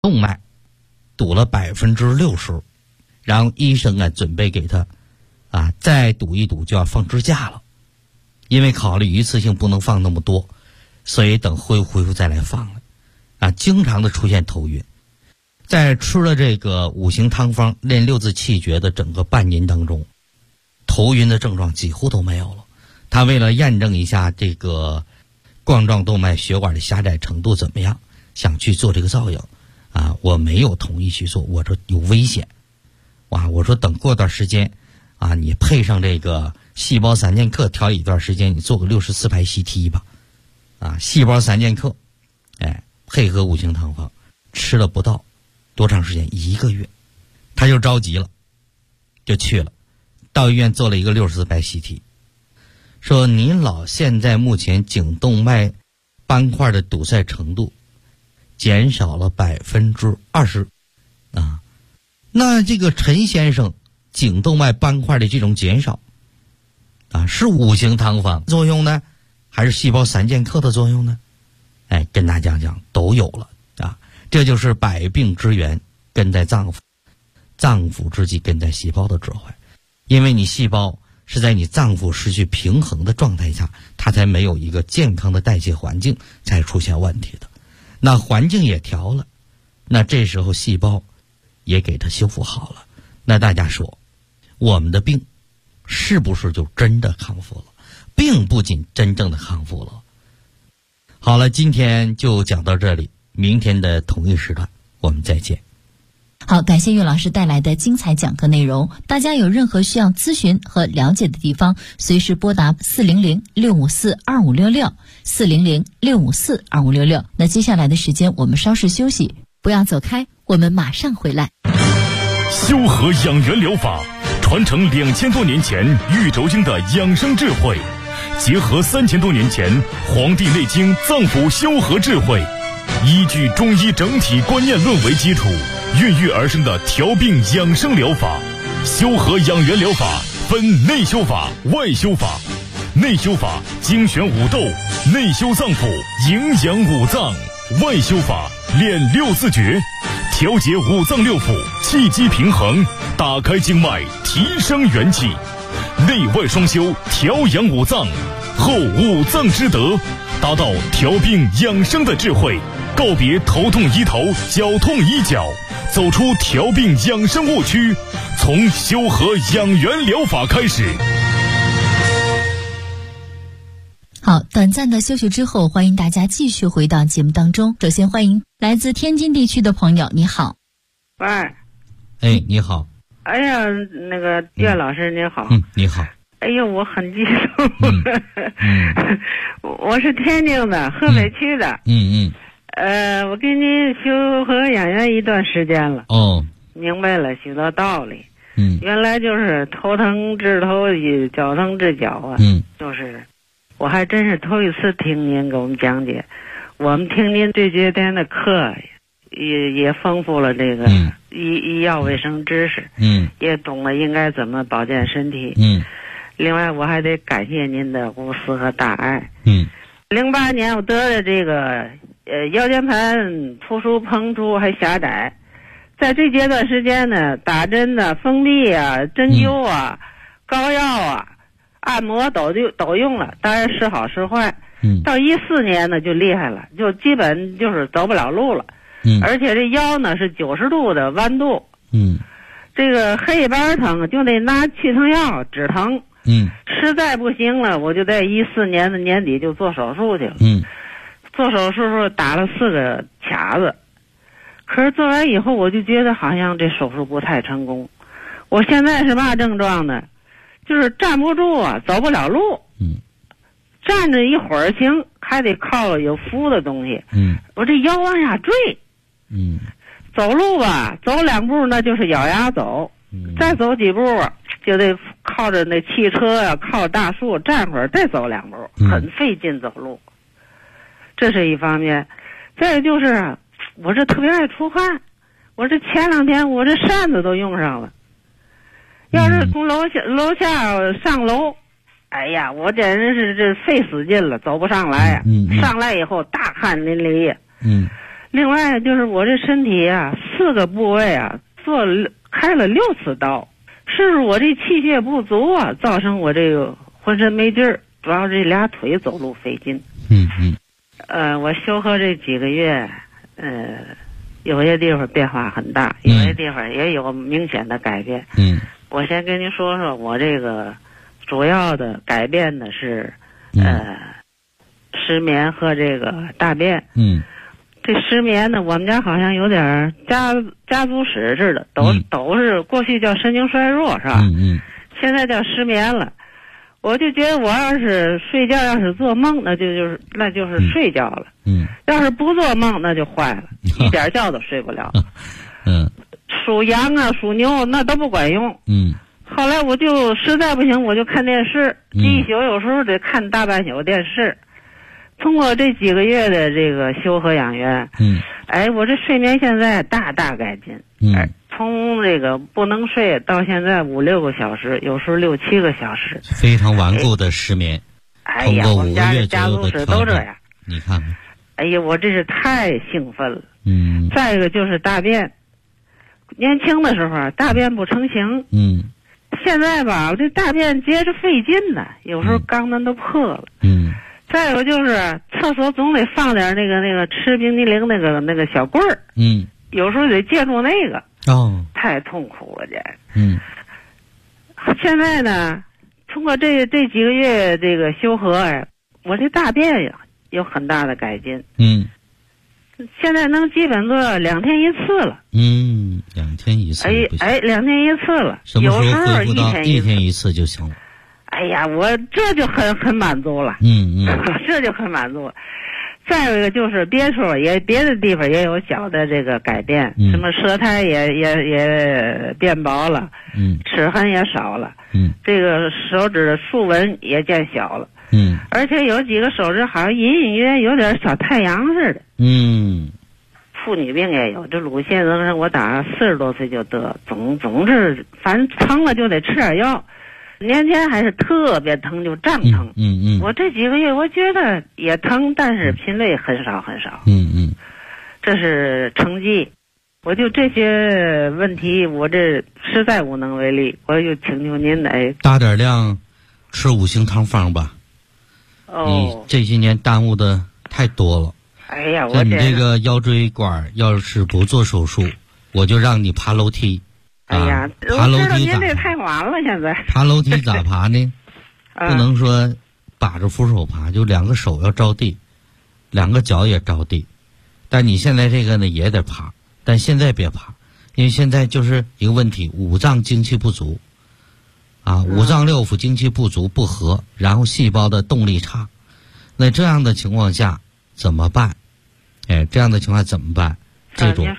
动脉堵了60%，然后医生啊准备给他再堵一堵就要放支架了，因为考虑一次性不能放那么多，所以等恢复再来放了。经常的出现头晕，在吃了这个5行汤方练6字气诀的整个半年当中，头晕的症状几乎都没有了。他为了验证一下这个冠状动脉血管的狭窄程度怎么样，想去做这个造影我没有同意去做，我说有危险。我说等过段时间你配上这个细胞3剑客调理一段时间，你做个64排 CT 吧。细胞3剑客配合5行汤方吃了不到多长时间，1个月，他就着急了，就去了，到医院做了一个64排 CT， 说您老现在目前颈动脉斑块的堵塞程度减少了20%那这个陈先生颈动脉斑块的这种减少是5行汤方作用呢，还是细胞3剑客的作用呢？跟大家讲都有了这就是百病之源根在脏腑，脏腑之疾根在细胞的指挥。因为你细胞是在你脏腑失去平衡的状态下，它才没有一个健康的代谢环境，才出现问题的。那环境也调了，那这时候细胞也给它修复好了，那大家说我们的病是不是就真的康复了？并不仅真正的康复了。好了，今天就讲到这里，明天的同一时段我们再见。 好，感谢岳老师带来的精彩讲课内容。大家有任何需要咨询和了解的地方，随时拨打400-654-2566 400-654-2566。那接下来的时间我们稍事休息，不要走开，我们马上回来。 修和养元疗法传承2000多年前玉轴经的养生智慧，结合3000多年前《黄帝内经》脏腑修和智慧，依据中医整体观念论为基础，孕育而生的调病养生疗法。修和养元疗法分内修法、外修法。内修法精选五斗，内修脏腑，营养五脏；外修法练6字诀，调节五脏六腑，气机平衡，打开经脉，提升元气。内外双修，调养五脏，后五脏之德，达到调病养生的智慧，告别头痛医头，脚痛医脚，走出调病养生误区，从修和养元疗法开始。 好，短暂的休息之后，欢迎大家继续回到节目当中。首先欢迎来自天津地区的朋友，你好。 喂。 你好。 哎呀，那个岳老师你好。 你好。 哎呦，我很激动。我是天津的，河北区的。我跟您修和养元一段时间了。明白了许多道理。原来就是头疼治头，脚疼治脚就是我还真是头一次听您给我们讲解。我们听您这些天的课也丰富了这个医药卫生知识，也懂了应该怎么保健身体。另外我还得感谢您的无私和大爱。08年我得了这个腰间盘突出膨出还狭窄，在这阶段时间呢，打针的封闭针灸膏药按摩都用了，当然时好时坏。到14年呢就厉害了，就基本就是走不了路了。而且这腰呢是90度的弯度。这个黑斑疼就得拿去疼药止疼。实在不行了，我就在14年的年底就做手术去了。做手术时候打了4个卡子，可是做完以后我就觉得好像这手术不太成功。我现在是嘛症状呢？就是站不住走不了路。站着一会儿行，还得靠有扶的东西。我这腰往下坠。走路走2步那就是咬牙走。再走几步就得靠着那汽车靠大树站会儿，再走2步，很费劲走路。这是一方面。再有就是我这特别爱出汗，我这前2天我这扇子都用上了。要是从楼下上楼，哎呀，我简直是这费死劲了，走不上来。上来以后大汗淋漓。 另外就是我这身体啊，4个部位啊开了6次刀，是不是我这气血不足啊，造成我这个浑身没劲儿，主要这俩腿走路费劲。我修合这几个月，有些地方变化很大，有些地方也有明显的改变。我先跟您说说我这个主要的改变的是失眠和这个大便。这失眠呢，我们家好像有点家族史似的，都是过去叫神经衰弱是吧？现在叫失眠了。我就觉得我要是睡觉要是做梦，那就是睡觉了。要是不做梦那就坏了，一点觉都睡不了。属羊啊属牛那都不管用。后来我就实在不行我就看电视，一宿有时候得看大半宿电视。通过这几个月的这个修和养元，我这睡眠现在大改进。从这个不能睡到现在5-6个小时，有时候6-7个小时， 非常顽固的失眠。 通过5个月左右的调整， 你看看。 我这是太兴奋了。再一个就是大便，年轻的时候大便不成形。现在吧，我这大便接着费劲呢，有时候肛门都破了。再有就是厕所总得放点那个吃冰激凌那个小棍儿。有时候得借助那个。太痛苦了这。现在呢，通过这几个月这个修和，我这大便有很大的改进。现在能基本做2天1次了。 2天1次。 2天1次了。 什么时候恢复到1天1次就行了？ 我这就很满足了。这就很满足了。再有一个就是别的地方也有小的这个改变，什么舌苔也变薄了，齿痕也少了，这个手指的竖纹也见小了，而且有几个手指好像隐隐约有点小太阳似的。妇女病也有，这乳腺增生我打40多岁就得，总是反正疼了就得吃点药。年前还是特别疼，就胀疼。我这几个月我觉得也疼，但是频率很少。这是成绩。我就这些问题，我这实在无能为力，我就请求您来大点量吃5行汤方吧。你这些年耽误的太多了。像你这个腰椎管要是不做手术，我就让你爬楼梯。爬楼梯您这太晚了，现在爬楼梯咋爬呢？不能说把着扶手爬，就2个手要着地，2个脚也着地。但你现在这个呢也得爬，但现在别爬，因为现在就是一个问题，五脏精气不足五脏六腑精气不足不和，然后细胞的动力差。那这样的情况下怎么办？这样的情况怎么办？这种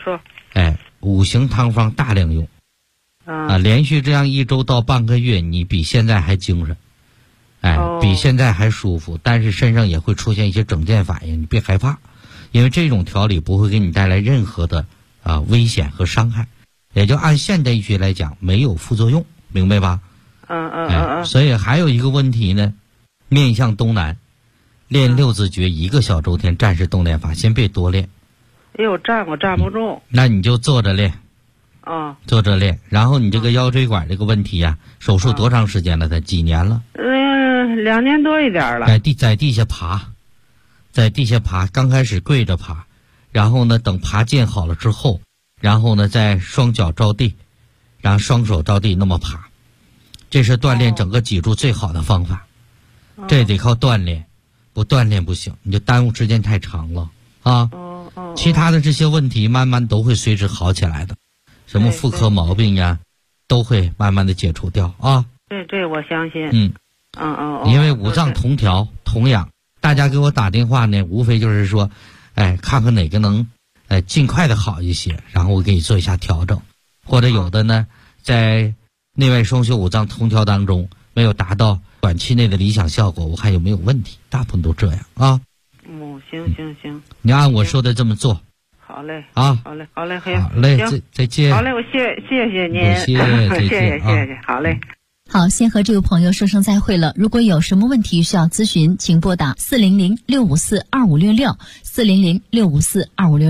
5行汤方大量用。连续这样1周到半个月，你比现在还精神，比现在还舒服，但是身上也会出现一些整件反应，你别害怕，因为这种调理不会给你带来任何的危险和伤害，也就按现代医学来讲没有副作用，明白吧？所以还有一个问题呢，面向东南，练6字诀1个小周天战士动练法，先别多练。 我站不住。 那你就坐着练。坐着练，然后你这个腰椎管这个问题手术多长时间了？才几年了 ？2年多一点了。 在地下爬，刚开始跪着爬，然后呢，等爬健好了之后，然后呢，再双脚着地，然后双手着地那么爬，这是锻炼整个脊柱最好的方法。这得靠锻炼，不锻炼不行，你就耽误时间太长了其他的这些问题慢慢都会随之好起来的。什么妇科毛病都会慢慢的解除掉这我相信。 因为五脏同调同养，大家给我打电话呢，无非就是说，看看哪个能，尽快的好一些，然后我给你做一下调整，或者有的呢，在内外双修五脏同调当中没有达到短期内的理想效果，我看有没有问题，大部分都这样行， 你按我说的这么做。 好嘞， 好嘞， 好嘞，再见。 好嘞，我谢谢您， 谢谢，好嘞。 好，先和这位朋友说声再会了。如果有什么问题需要咨询，请拨打400-654-2566，400-654-2566。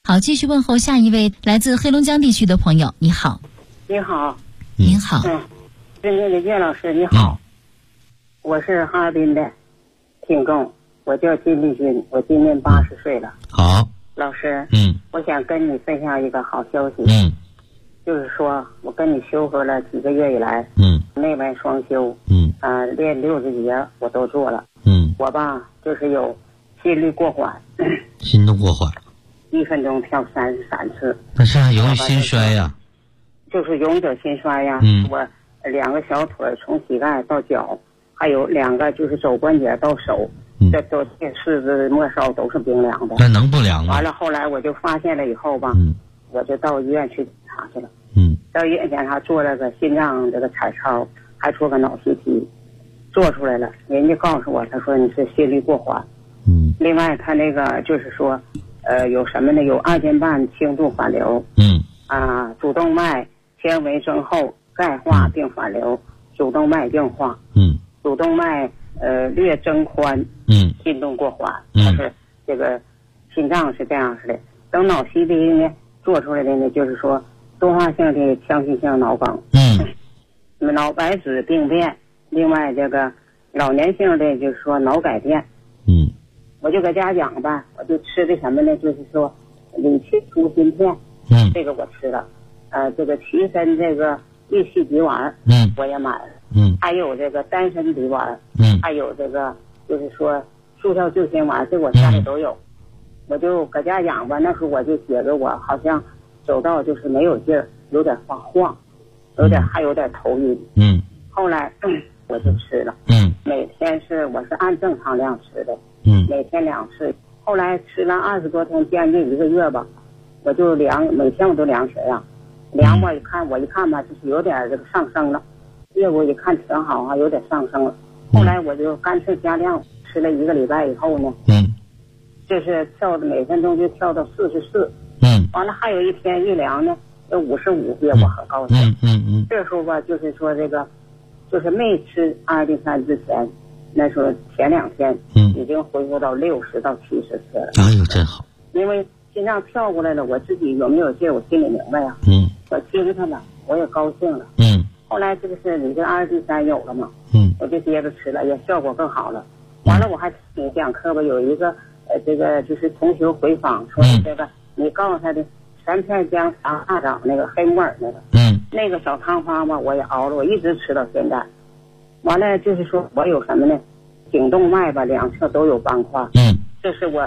好，继续问候下一位来自黑龙江地区的朋友。你好。 你好。 您好。 尊敬的岳老师，你好。我是哈尔滨的听众，我叫金立军，我今年80岁了。 好。 老师，我想跟你分享一个好消息。就是说我跟你修合了几个月以来，内外双修，练60节我都做了。我吧就是有心率过缓， 心动过缓 ，1分钟跳33次。 那是还容易心衰呀？ 就是容易得心衰呀。我2个小腿从膝盖到脚，还有2个就是肘关节到手，这都四肢末梢都是冰凉的。 那能不凉吗？ 完了后来我就发现了以后吧，我就到医院去检查去了。到医院检查做了个心脏这个彩超，还做个脑 CT， 做出来了。人家告诉我，他说你是心率过缓。另外他那个就是说，有什么呢？有2间半轻度反流。主动脉纤维增厚、钙化并反流，主动脉硬化。主动脉略增宽。心动过缓。它是这个心脏是这样式的。等脑 CT 呢做出来的呢，就是说多发性的腔隙性脑梗。脑白质病变，另外这个老年性的就是说脑改变。我就搁家养吧，我就吃的什么呢？就是说理气舒心片。这个我吃了。这个提神这个益气鼻丸。我也买了。还有这个丹参鼻丸。还有这个就是说速效救心丸，这我家里都有。我就搁家养吧，那时候我就觉得我好像走道就是没有劲儿，有点发晃，还有点头晕。后来我就吃了。每天我是按正常量吃的。每天2次。后来吃了20多天，将近1个月吧，我就每天我都量血压，量我一看吧，就是有点这个上升了。结果一看挺好啊，有点上升了。后来我就干脆加量，吃了1个礼拜以后呢，就是跳的每分钟就跳到44。完了还有一天一量呢，55，我很高兴。这时候吧，就是说这个，就是没吃阿尔卑斯之前，那时候前2天，已经恢复到60到70次了。 哎呦，真好！ 因为心脏跳过来了，我自己有没有劲，我心里明白呀。我听他了，我也高兴了。后来这个是你这阿尔卑斯有了嘛？我就接着吃了，也效果更好了。完了我还听讲课吧，有一个这个就是同学回访说这个。你告诉他的3片姜3大枣那个黑木耳那个，那个小汤方吧，我也熬了，我一直吃到现在。完了就是说我有什么呢？颈动脉吧2侧都有斑块。这是我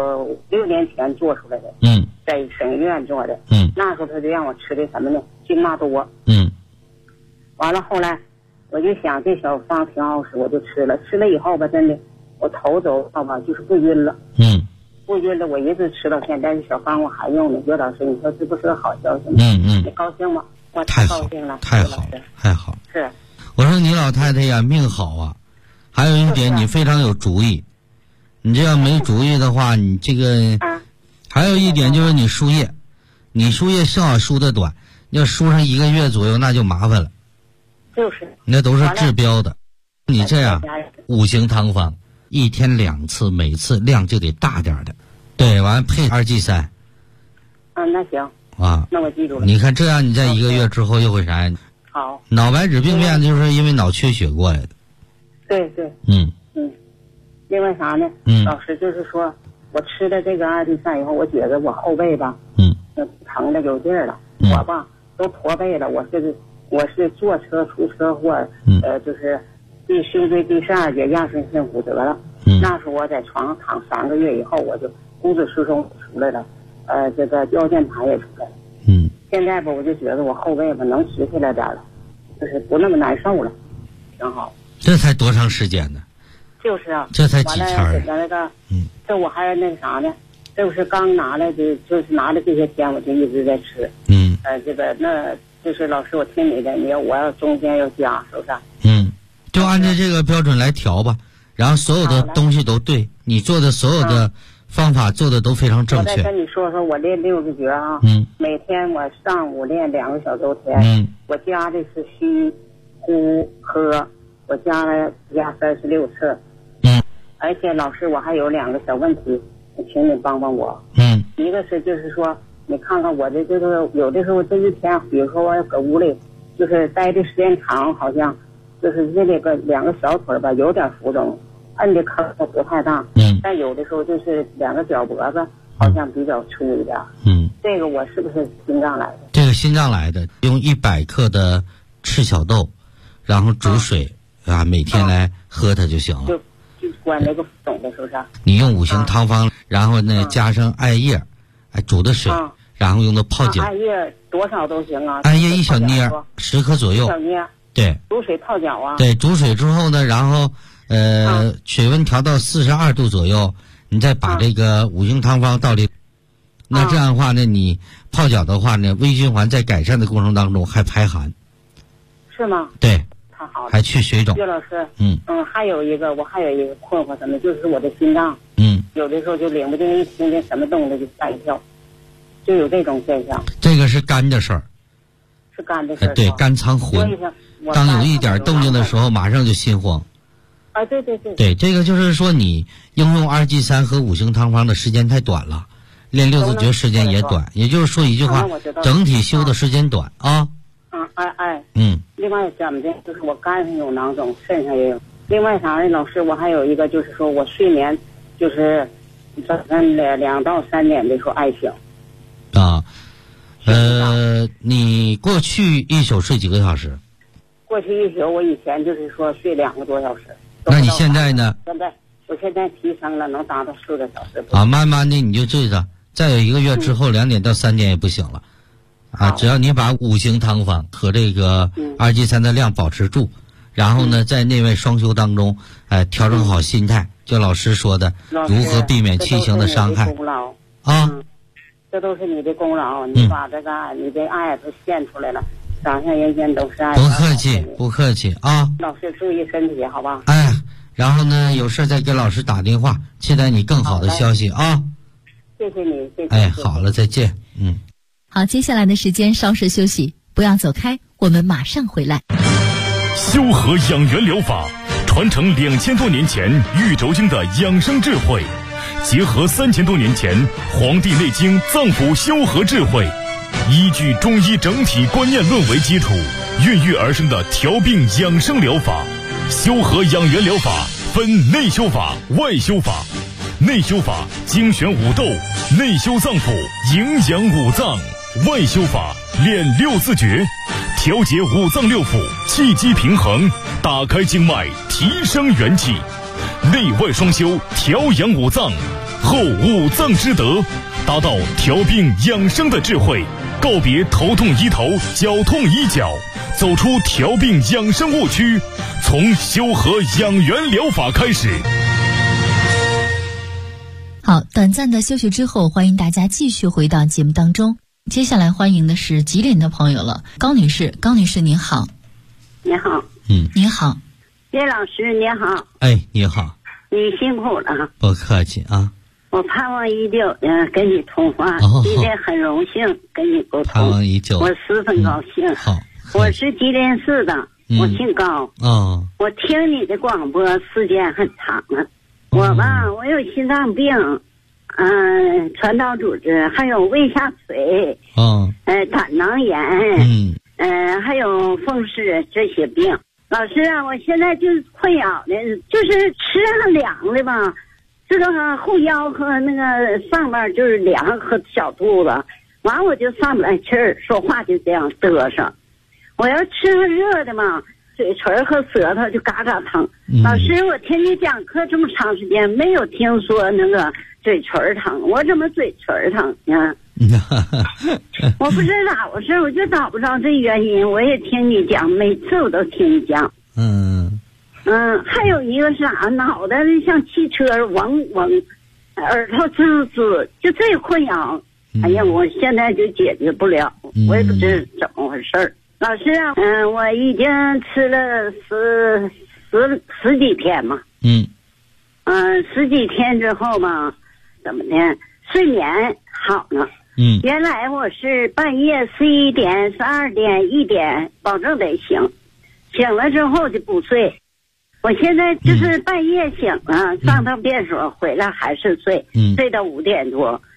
6年前做出来的。在省医院做的。那时候他就让我吃的什么呢？金马多。完了后来我就想这小方挺好使，我就吃了。吃了以后吧，真的我头走到吧就是不晕了。不晕了，我一直吃到现在，这小方我还用呢。岳老师，你说这不是个好消息吗？你高兴吗？我太高兴了， 太好了，太好了。 是， 我说你老太太呀，命好啊。还有一点，你非常有主意。你这样没主意的话，你这个，还有一点就是你输液，你输液正好输的短，要输上1个月左右，那就麻烦了。 就是， 那都是治标的。你这样5行汤方。1天2次，每次量就得大点的，对，完配2G3。 那行啊， 那我记住了。 你看这样，你在1个月之后又会啥呀？ 好。 脑白质病变就是因为脑缺血过来的。 对。另外啥呢？老师就是说我吃了这个2G3以后，我觉得我后背吧，疼的有劲儿了。我吧都驼背了，我是坐车出车祸，就是胸椎第12节亚顺性骨折了。那时候我在床上躺3个月以后，我就骨质疏松出来了，这个腰间盘也出来了。现在吧，我就觉得我后背吧能直起来点了，就是不那么难受了，挺好。 这才多长时间呢？ 就是啊， 这才几天儿。 那个，这我还那个啥呢？这不是刚拿来的，就是拿了这些天，我就一直在吃。这个那就是老师，我听你的，我要中间要加，是不是？ 就按照这个标准来调吧，然后所有的东西都对，你做的所有的方法做的都非常正确。 我再跟你说说，我练60节啊，每天我上午练2个小周天，我加的是吸、呼、喝，我加36次，而且老师我还有2个小问题，请你帮帮我。 一个是就是说，你看看我这就是有的时候这一天，比如说我搁屋里，就是待的时间长，好像就是这个两个小腿吧有点浮肿，摁的坑不太大，但有的时候就是两个脚脖子好像比较粗一点。这个我是不是心脏来的？ 这个心脏来的，用100克的赤小豆，然后煮水每天来喝它就行了。 就关那个肿的，是不是？ 你用5行汤方，然后呢加上艾叶，煮的水，然后用的泡脚。 艾叶多少都行啊？ 艾叶1小捏，10克左右。 小捏。 对。 煮水泡脚啊？ 对，煮水之后呢，然后水温调到42度左右，你再把这个5行汤方倒里。那这样的话呢，你泡脚的话呢，微循环在改善的过程当中还排寒。 是吗？ 对。 太好了。 还去水肿。 岳老师。还有一个困惑，什么就是我的心脏。有的时候就领不定，一听见什么动静就吓一跳，就有这种现象。 这个是肝的事儿。 是肝的事儿。 对，肝藏魂。当有一点动静的时候，马上就心慌。 对。 对，这个就是说你应用2G3和5行汤方的时间太短了。练六字诀时间也短，也就是说一句话，整体修的时间短啊。 另外怎么的，就是我肝上有囊肿，肾上也有。另外啥呢，老师，我还有一个就是说我睡眠就是早上2到3点的时候爱醒。 你过去一宿睡几个小时？ 过去一宿我以前就是说睡2个多小时。 那你现在呢？ 我现在提升了，能达到4个小时。 慢慢的你就醉着。再有1个月之后2点到3点也不行了，只要你把5行汤方和这个2G3的量保持住，然后呢，在内外双修当中，调整好心态，就老师说的，如何避免气行的伤害这都是你的功劳，你把这个你的爱都献出来了，掌上人间都是爱。 不客气啊！ 老师注意身体，好吧？ 然后呢，有事再给老师打电话，期待你更好的消息啊！ 谢谢你，谢谢。 好了，再见。 好，接下来的时间稍事休息，不要走开，我们马上回来。 修和养元疗法传承2000多年前玉轴经的养生智慧，结合3000多年前《黄帝内经》脏腑修和智慧，依据中医整体观念论为基础，孕育而生的调病养生疗法。修和养元疗法分内修法、外修法。内修法精选五斗，内修脏腑，营养五脏；外修法练6字诀，调节五脏六腑，气机平衡，打开经脉，提升元气。内外双修，调养五脏，后五脏之德，达到调病养生的智慧，告别头痛医头，脚痛医脚，走出调病养生误区，从修和养元疗法开始。 好，短暂的休息之后，欢迎大家继续回到节目当中。接下来欢迎的是吉林的朋友了，高女士。高女士您好。 你好。 您好。 叶老师你好。 你好。 你辛苦了。 不客气啊。 我盼望已久跟你通话，今天很荣幸跟你沟通， 盼望已久， 我十分高兴。 好， 我是吉林市的，我姓高。我听你的广播时间很长了。我有心脏病，传导组织，还有胃下垂，胆囊炎，还有风湿这些病。老师啊，我现在就是困扰的，就是吃上凉的吧，这个后腰和那个上面就是凉和小肚子，完我就上不来气儿，说话就这样嘚瑟。我要吃上热的嘛，嘴唇和舌头就嘎嘎疼。老师，我听你讲课这么长时间，没有听说那个嘴唇疼，我怎么嘴唇疼呢？我不知道咋回事，我就找不着这原因。我也听你讲，每次我都听你讲。还有一个是啥，脑袋像汽车嗡嗡，耳朵滋滋，就这困扰。哎呀，我现在就解决不了，我也不知怎么回事。老师啊，我已经吃了十几天嘛。十几天之后嘛，怎么的？睡眠好了。原来我是半夜11点、12点、1点，保证得醒，醒了之后就不睡。我现在就是半夜醒了，上趟厕所回来还是睡，睡到5点多。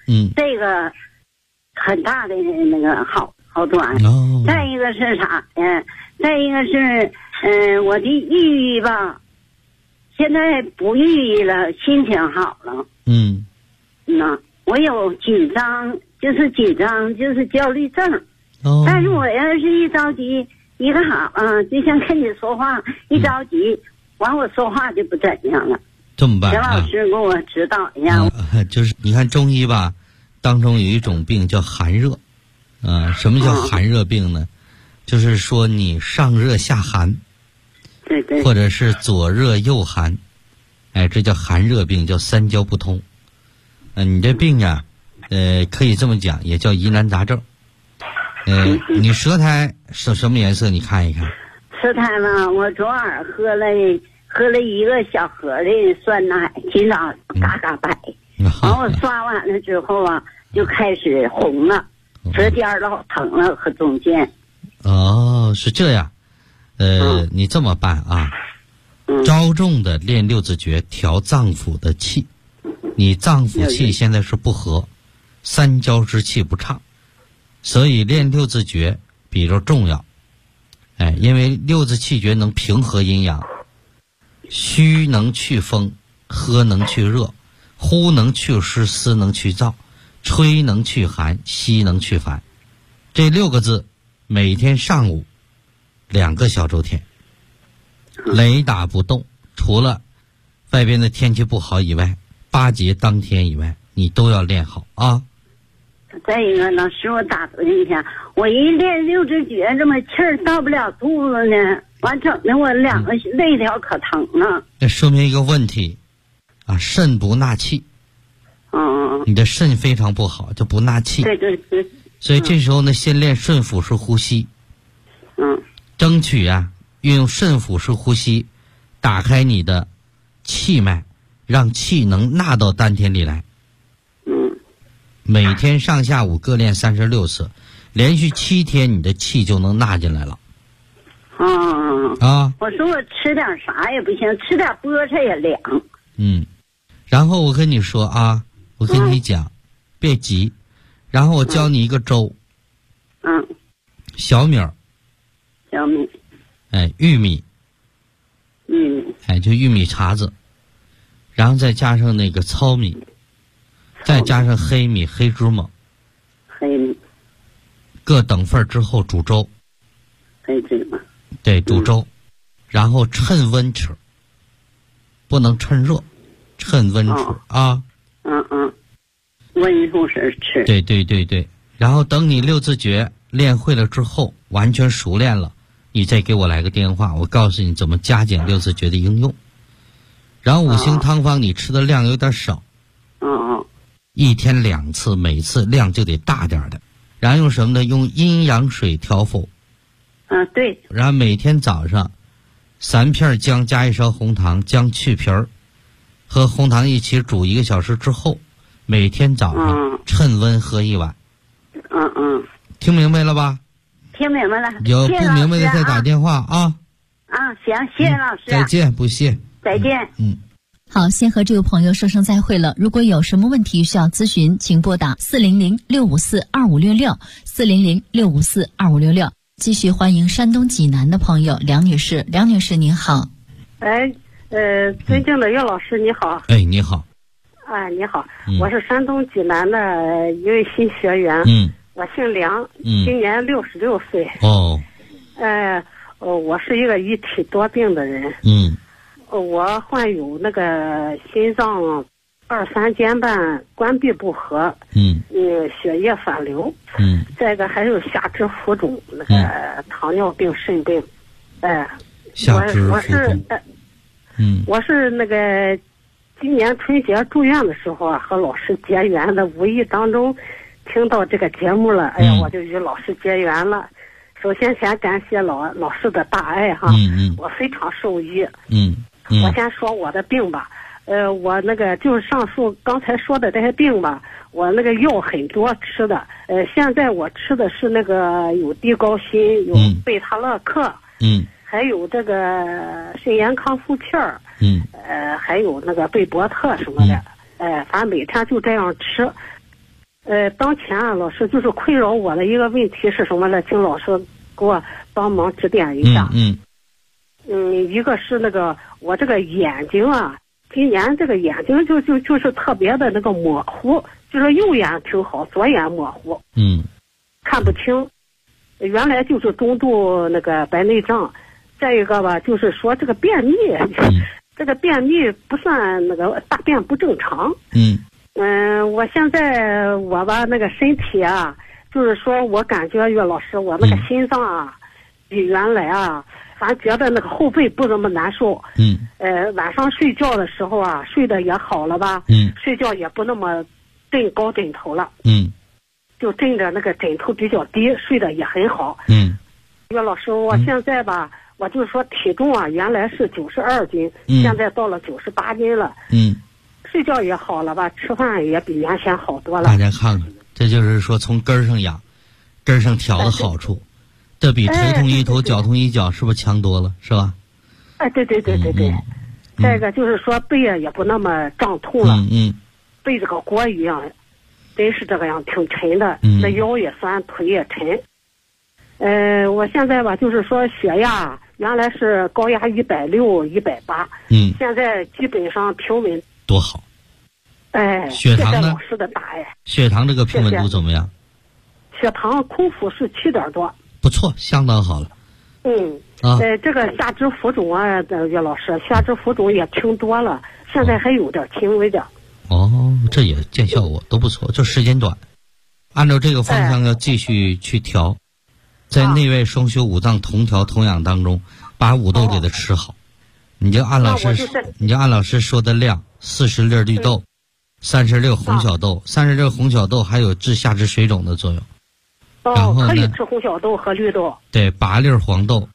这个很大的那个好转。再一个是啥呀？再一个是我的抑郁吧，现在不抑郁了，心情好了。我有紧张就是焦虑症。但是我要是一着急，一个好就像跟你说话一着急，完我说话就不怎样了。 这么办？ 田老师给我指导一下。 就是你看中医吧，当中有一种病叫寒热。什么叫寒热病呢？就是说你上热下寒。 对。 或者是左热右寒。这叫寒热病，叫三焦不通。你这病啊，可以这么讲，也叫疑难杂症。你舌苔是什么颜色？你看一看。 舌苔嘛，我昨晚喝了一个小盒的酸奶，今早嘎嘎白。完我刷完了之后啊，就开始红了，舌尖老疼了和中间。 是这样。你这么办啊？着重的练六字诀，调脏腑的气。你脏腑气现在是不和，三焦之气不畅。所以练六字诀比较重要，因为六字气诀能平和阴阳，虚能去风，喝能去热，呼能去湿，思能去燥，吹能去寒，吸能去烦。这6个字，每天上午2个小周天，雷打不动，除了外边的天气不好以外，8节当天以外，你都要练好啊。 再一个，老师，我打断一下，我一练六字诀，这么气儿到不了肚子呢，完整的我2个肋条可疼了。 这说明一个问题啊，肾不纳气。你的肾非常不好，就不纳气。 对。 所以这时候呢，先练肾腹式呼吸。争取运用肾腹式呼吸，打开你的气脉，让气能纳到丹田里来。每天上下午各练36次，连续7天，你的气就能纳进来了。 我说我吃点啥也不行，吃点菠菜也凉。 然后我跟你说啊，我跟你讲，别急。然后我教你一个粥。小米。玉米。就玉米碴子，然后再加上那个糙米。再加上黑米、黑芝麻，各等份之后煮粥。 黑芝麻。 对，煮粥，然后趁温吃，不能趁热，趁温吃啊。 温度时吃。 对。然后等你六字诀练会了之后，完全熟练了，你再给我来个电话，我告诉你怎么加减六字诀的应用。然后5行汤方你吃的量有点少。1天2次，每次量就得大点的。然后用什么呢？用阴阳水调腹。 对。 然后每天早上3片姜加1勺红糖，姜去皮儿，和红糖一起煮1个小时之后，每天早上趁温喝1碗。听明白了吧？ 听明白了。 有不明白的再打电话啊。 行，谢谢老师。 再见，不谢。 再见。 好，先和这位朋友说声再会了。如果有什么问题需要咨询，请拨打400-654-2566 400-654-2566。继续欢迎山东济南的朋友梁女士。梁女士您好。 尊敬的岳老师你好。 你好。 你好，我是山东济南的一位新学员。我姓梁，今年66岁。我是一个一体多病的人。我患有那个心脏2、3间瓣关闭不和，血液反流，再一个还有下肢浮肿，那个糖尿病、肾病， 下肢浮肿。 我是那个今年春节住院的时候和老师结缘的，无意当中听到这个节目了，我就与老师结缘了。首先先感谢老师的大爱哈，我非常受益。我先说我的病吧，我那个就是上述刚才说的这些病吧，我那个药很多吃的，现在我吃的是那个有地高辛，有贝塔乐克，还有这个肾炎康复片儿，还有那个贝博特什么的，反正每天就这样吃。 当前啊，老师就是困扰我的一个问题是什么呢？请老师给我帮忙指点一下。一个是那个我这个眼睛啊，今年这个眼睛就是特别的那个模糊，就是右眼挺好，左眼模糊，看不清。原来就是中度那个白内障，再一个吧，就是说这个便秘，这个便秘不算那个大便不正常。我现在我吧那个身体啊，就是说我感觉岳老师，我那个心脏啊，比原来啊，反正觉得那个后背不怎么难受。晚上睡觉的时候啊，睡得也好了吧。睡觉也不那么枕高枕头了。就枕着那个枕头比较低，睡得也很好。岳老师，我现在吧，我就是说体重啊，原来是92斤，现在到了98斤了。睡觉也好了吧，吃饭也比原先好多了。 大家看看，这就是说从根上养，根上调的好处，这比头痛医头，脚痛医脚，是不是强多了？是吧？ 对。再一个就是说背也不那么胀痛了。背这个锅一样，真是这个样，挺沉的。那腰也酸，腿也沉。我现在吧，就是说血压原来是高压160、180，现在基本上平稳。 多好。血糖呢？ 谢谢老师的答案。 血糖这个平稳度怎么样？ 血糖空腹是7点多。 不错，相当好了。 这个下肢浮肿啊，岳老师，下肢浮肿也轻多了，现在还有点轻微的。 这也见效果，都不错，就时间短。按照这个方向要继续去调，在内外双修五脏同调同养当中，把五豆给它吃好。你就按老师说的量，40粒绿豆，30粒红小豆，30粒红小豆还有治下肢水肿的作用。然后呢， 可以吃红小豆和绿豆。 对，8粒黄豆，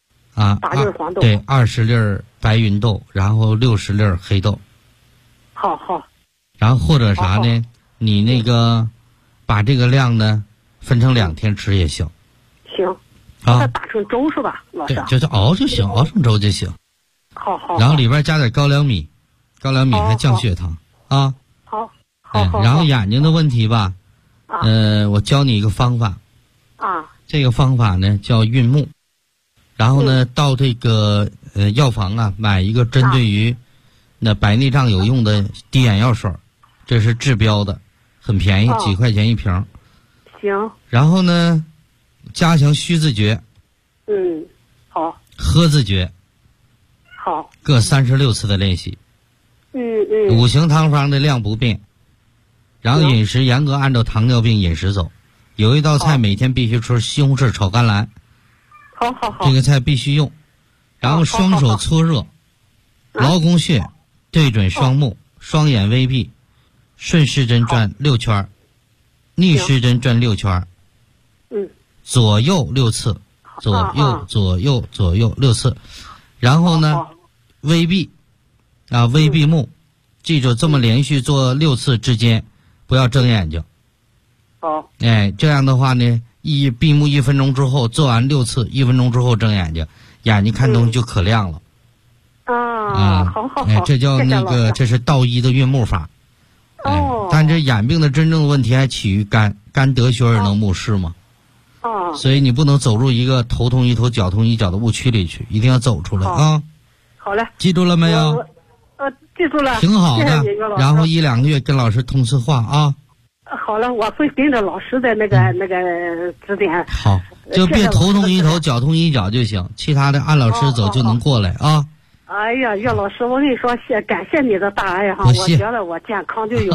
8粒黄豆。 对，20粒白芸豆，然后60粒黑豆。 好。 然后或者啥呢？你那个把这个量呢分成2天吃也行。 行。把它打成粥是吧，老师？ 对，就是熬就行，熬成粥就行。 好。 然后里边加点高粱米，高粱米还降血糖啊。 好。 然后眼睛的问题吧，我教你一个方法。这个方法呢叫运目。然后呢，到这个药房啊，买一个针对于那白内障有用的滴眼药水，这是治标的，很便宜，几块钱一瓶。 行。 然后呢，加强虚字诀。 好。 喝字诀。 好。 各36次的练习。五行汤方的量不变，然后饮食严格按照糖尿病饮食走。有一道菜每天必须吃西红柿炒甘蓝。 好。 这个菜必须用。然后双手搓热，劳宫穴，对准双目，双眼微闭，顺时针转6圈，逆时针转6圈。左右6次，左右6次。然后呢，微闭微闭目，记住这么连续做6次之间不要睁眼睛。这样的话呢，闭目1分钟之后做完6次，1分钟之后睁眼睛，眼睛看东西就可亮了。 好。 这叫那个，这是道医的运目法。但这眼病的真正的问题还起于肝得血而能目视嘛。所以你不能走入一个头痛医头脚痛医脚的误区里去，一定要走出来啊。 好嘞。 记住了没有？ 记住了。 挺好的。然后1、2个月跟老师通次话啊。 好了，我会跟着老师的那个指点。 好，就别头痛医头脚痛医脚就行，其他的按老师走就能过来啊。 哎呀，岳老师，我跟你说，感谢你的大爱哈，我觉得我健康就有